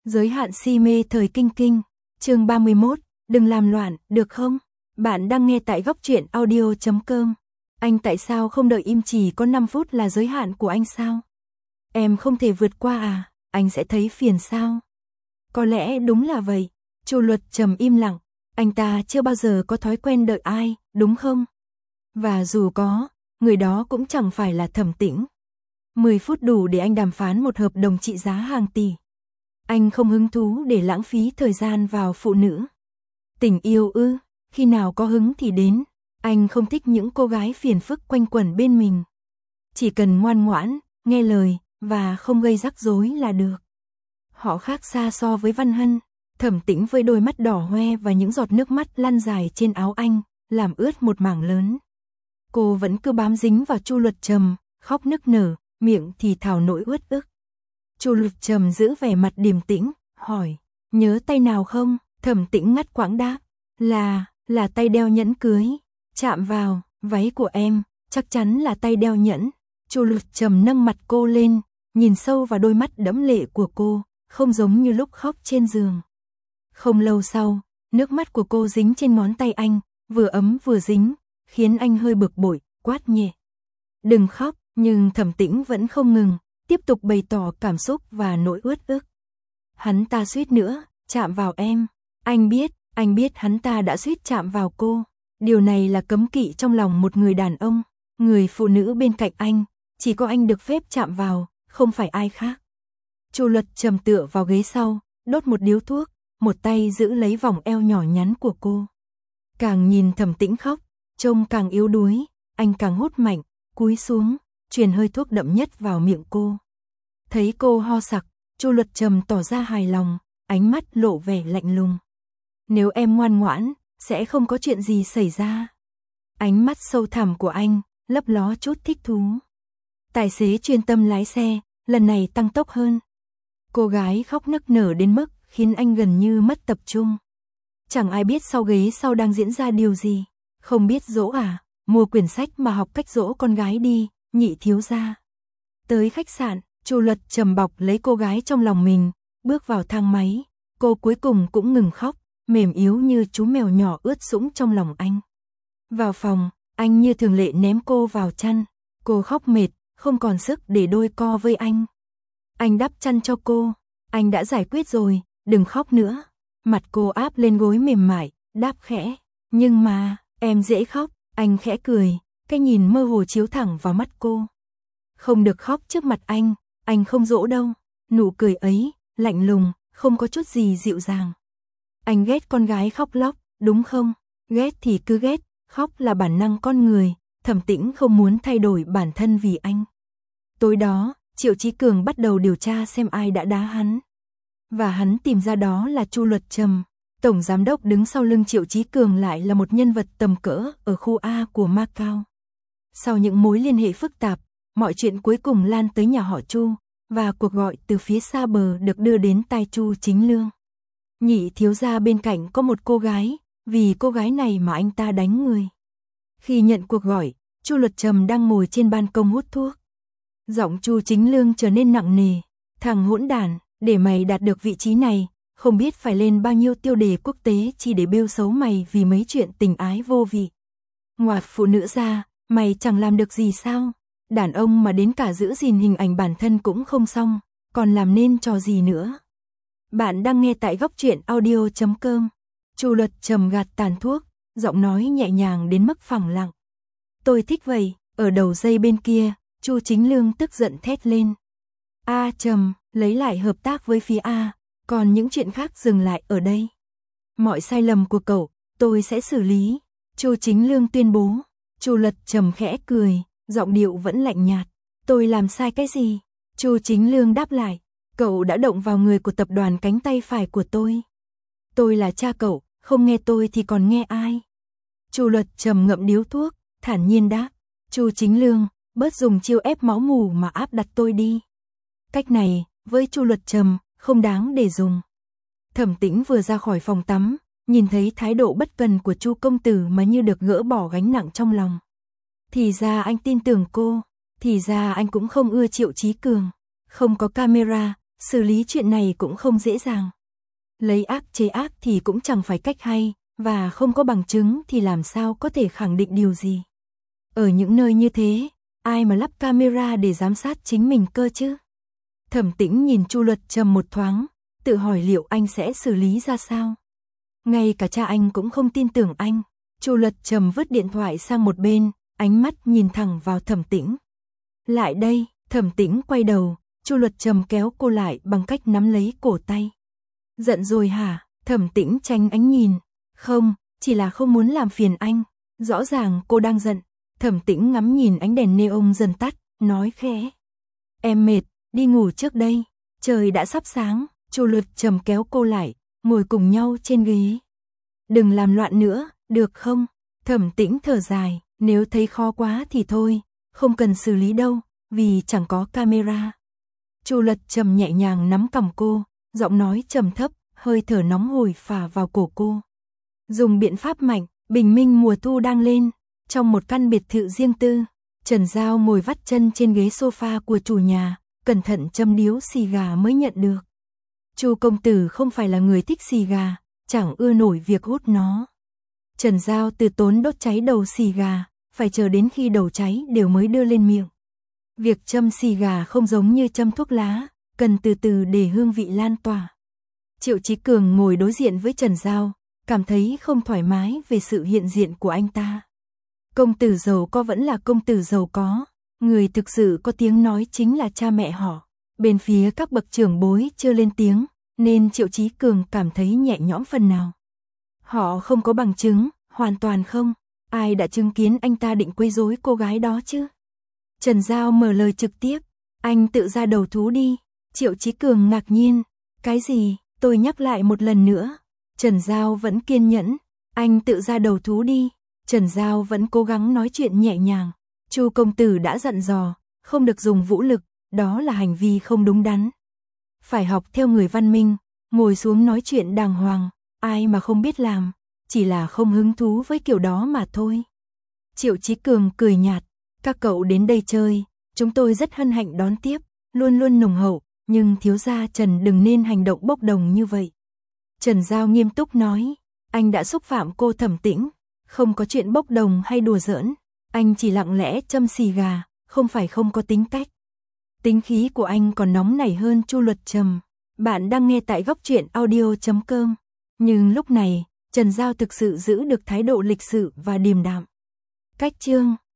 Giới hạn si mê thời kinh kinh, chương 31, đừng làm loạn, được không? Bạn đang nghe tại góc truyện audio.com. Anh tại sao không đợi im, chỉ có 5 phút là giới hạn của anh sao? Em không thể vượt qua à? Anh sẽ thấy phiền sao? Có lẽ đúng là vậy. Chu Luật trầm im lặng, anh ta chưa bao giờ có thói quen đợi ai, đúng không? Và dù có, người đó cũng chẳng phải là Thẩm Tĩnh. 10 phút đủ để anh đàm phán một hợp đồng trị giá hàng tỷ. Anh không hứng thú để lãng phí thời gian vào phụ nữ. Tình yêu ư, khi nào có hứng thì đến. Anh không thích những cô gái phiền phức quanh quẩn bên mình. Chỉ cần ngoan ngoãn, nghe lời, và không gây rắc rối là được. Họ khác xa so với Văn Hân. Thẩm Tĩnh với đôi mắt đỏ hoe và những giọt nước mắt lăn dài trên áo anh, làm ướt một mảng lớn. Cô vẫn cứ bám dính vào Chu Luật Trầm, khóc nức nở, miệng thì thào nỗi uất ức. Chu Luật Trầm giữ vẻ mặt điềm tĩnh, hỏi, nhớ tay nào không? Thẩm Tĩnh ngắt quãng đáp, là tay đeo nhẫn cưới. Chạm vào váy của em, chắc chắn là tay đeo nhẫn. Chu Luật Trầm nâng mặt cô lên, nhìn sâu vào đôi mắt đẫm lệ của cô, không giống như lúc khóc trên giường. Không lâu sau, nước mắt của cô dính trên ngón tay anh, vừa ấm vừa dính, khiến anh hơi bực bội, quát nhẹ. Đừng khóc, nhưng Thẩm Tĩnh vẫn không ngừng, tiếp tục bày tỏ cảm xúc và nỗi uất ức. Hắn ta suýt nữa chạm vào em. Anh biết hắn ta đã suýt chạm vào cô. Điều này là cấm kỵ trong lòng một người đàn ông. Người phụ nữ bên cạnh anh, chỉ có anh được phép chạm vào, không phải ai khác. Chu Luật Trầm tựa vào ghế sau, đốt một điếu thuốc, một tay giữ lấy vòng eo nhỏ nhắn của cô. Càng nhìn Thẩm Tĩnh khóc, trông càng yếu đuối, anh càng hút mạnh, cúi xuống, truyền hơi thuốc đậm nhất vào miệng cô. Thấy cô ho sặc, Chu Luật Trầm tỏ ra hài lòng, ánh mắt lộ vẻ lạnh lùng. Nếu em ngoan ngoãn, sẽ không có chuyện gì xảy ra. Ánh mắt sâu thẳm của anh, lấp ló chút thích thú. Tài xế chuyên tâm lái xe, lần này tăng tốc hơn. Cô gái khóc nức nở đến mức khiến anh gần như mất tập trung. Chẳng ai biết sau ghế sau đang diễn ra điều gì. Không biết dỗ à, mua quyển sách mà học cách dỗ con gái đi, Nhị thiếu gia. Tới khách sạn, Chu Luật Trầm bọc lấy cô gái trong lòng mình, bước vào thang máy. Cô cuối cùng cũng ngừng khóc, mềm yếu như chú mèo nhỏ ướt sũng trong lòng anh. Vào phòng, anh như thường lệ ném cô vào chăn. Cô khóc mệt, không còn sức để đôi co với anh. Anh đắp chăn cho cô. Anh đã giải quyết rồi, đừng khóc nữa. Mặt cô áp lên gối mềm mại, đáp khẽ. Nhưng mà, em dễ khóc. Anh khẽ cười, cái nhìn mơ hồ chiếu thẳng vào mắt cô. Không được khóc trước mặt anh không dỗ đâu. Nụ cười ấy, lạnh lùng, không có chút gì dịu dàng. Anh ghét con gái khóc lóc, đúng không? Ghét thì cứ ghét, khóc là bản năng con người. Thẩm Tĩnh không muốn thay đổi bản thân vì anh. Tối đó, Triệu Chí Cường bắt đầu điều tra xem ai đã đá hắn. Và hắn tìm ra đó là Chu Luật Trầm. Tổng giám đốc đứng sau lưng Triệu Chí Cường lại là một nhân vật tầm cỡ ở khu A của Macau. Sau những mối liên hệ phức tạp, mọi chuyện cuối cùng lan tới nhà họ Chu, và cuộc gọi từ phía xa bờ được đưa đến tai Chu Chính Lương. Nhị thiếu gia bên cạnh có một cô gái, vì cô gái này mà anh ta đánh người. Khi nhận cuộc gọi, Chu Luật Trầm đang ngồi trên ban công hút thuốc. Giọng Chu Chính Lương trở nên nặng nề. Thằng hỗn đản, để mày đạt được vị trí này, không biết phải lên bao nhiêu tiêu đề quốc tế chỉ để bêu xấu mày vì mấy chuyện tình ái vô vị. Ngoài phụ nữ ra, mày chẳng làm được gì sao? Đàn ông mà đến cả giữ gìn hình ảnh bản thân cũng không xong, còn làm nên trò gì nữa? Bạn đang nghe tại góc truyện audio.com. Chu Luật Trầm gạt tàn thuốc, giọng nói nhẹ nhàng đến mức phẳng lặng. Tôi thích vậy. Ở đầu dây bên kia, Chu Chính Lương tức giận thét lên. A Trầm, lấy lại hợp tác với phía A, còn những chuyện khác dừng lại ở đây. Mọi sai lầm của cậu, tôi sẽ xử lý. Chu Chính Lương tuyên bố. Chu Luật Trầm khẽ cười, giọng điệu vẫn lạnh nhạt. Tôi làm sai cái gì? Chu Chính Lương đáp lại. Cậu đã động vào người của tập đoàn cánh tay phải của tôi. Tôi là cha cậu, không nghe tôi thì còn nghe ai? Chu Luật Trầm ngậm điếu thuốc, thản nhiên đáp. Chu Chính Lương, bớt dùng chiêu ép máu mù mà áp đặt tôi đi. Cách này, với Chu Luật Trầm, không đáng để dùng. Thẩm Tĩnh vừa ra khỏi phòng tắm, nhìn thấy thái độ bất cần của Chu công tử mà như được gỡ bỏ gánh nặng trong lòng. Thì ra anh tin tưởng cô, thì ra anh cũng không ưa Triệu Chí Cường. Không có camera, xử lý chuyện này cũng không dễ dàng. Lấy ác chế ác thì cũng chẳng phải cách hay, và không có bằng chứng thì làm sao có thể khẳng định điều gì. Ở những nơi như thế, ai mà lắp camera để giám sát chính mình cơ chứ? Thẩm Tĩnh nhìn Chu Luật Trầm một thoáng, tự hỏi liệu anh sẽ xử lý ra sao. Ngay cả cha anh cũng không tin tưởng anh. Chu Luật Trầm vứt điện thoại sang một bên, ánh mắt nhìn thẳng vào Thẩm Tĩnh. Lại đây, Thẩm Tĩnh quay đầu, Chu Luật Trầm kéo cô lại bằng cách nắm lấy cổ tay. Giận rồi hả? Thẩm Tĩnh tránh ánh nhìn. Không, chỉ là không muốn làm phiền anh. Rõ ràng cô đang giận. Thẩm Tĩnh ngắm nhìn ánh đèn neon dần tắt, nói khẽ. Em mệt, đi ngủ trước đây. Trời đã sắp sáng. Chu Luật Trầm kéo cô lại, ngồi cùng nhau trên ghế. Đừng làm loạn nữa, được không? Thẩm Tĩnh thở dài, nếu thấy khó quá thì thôi, không cần xử lý đâu, vì chẳng có camera. Chu Luật Trầm nhẹ nhàng nắm cằm cô, giọng nói trầm thấp, hơi thở nóng hổi phả vào cổ cô. Dùng biện pháp mạnh, bình minh mùa thu đang lên, trong một căn biệt thự riêng tư, Trần Giao ngồi vắt chân trên ghế sofa của chủ nhà, cẩn thận châm điếu xì gà mới nhận được. Chu công tử không phải là người thích xì gà, chẳng ưa nổi việc hút nó. Trần Giao từ tốn đốt cháy đầu xì gà, phải chờ đến khi đầu cháy đều mới đưa lên miệng. Việc châm xì gà không giống như châm thuốc lá, cần từ từ để hương vị lan tỏa. Triệu Chí Cường ngồi đối diện với Trần Giao, cảm thấy không thoải mái về sự hiện diện của anh ta. Công tử giàu có vẫn là công tử giàu có, người thực sự có tiếng nói chính là cha mẹ họ. Bên phía các bậc trưởng bối chưa lên tiếng, nên Triệu Chí Cường cảm thấy nhẹ nhõm phần nào. Họ không có bằng chứng, hoàn toàn không. Ai đã chứng kiến anh ta định quấy rối cô gái đó chứ? Trần Giao mở lời trực tiếp. Anh tự ra đầu thú đi. Triệu Chí Cường ngạc nhiên. Cái gì? Tôi nhắc lại một lần nữa. Trần Giao vẫn kiên nhẫn. Anh tự ra đầu thú đi. Trần Giao vẫn cố gắng nói chuyện nhẹ nhàng. Chu công tử đã dặn dò, không được dùng vũ lực, đó là hành vi không đúng đắn. Phải học theo người văn minh, ngồi xuống nói chuyện đàng hoàng, ai mà không biết làm, chỉ là không hứng thú với kiểu đó mà thôi. Triệu Chí Cường cười nhạt, các cậu đến đây chơi, chúng tôi rất hân hạnh đón tiếp, luôn luôn nồng hậu, nhưng thiếu gia Trần đừng nên hành động bốc đồng như vậy. Trần Giao nghiêm túc nói, anh đã xúc phạm cô Thẩm Tĩnh, không có chuyện bốc đồng hay đùa giỡn, anh chỉ lặng lẽ châm xì gà, không phải không có tính cách. Tính khí của anh còn nóng nảy hơn Chu Luật Trầm. Bạn đang nghe tại Góc Truyện Audio.com. Nhưng lúc này, Trần Giao thực sự giữ được thái độ lịch sự và điềm đạm. Cách chương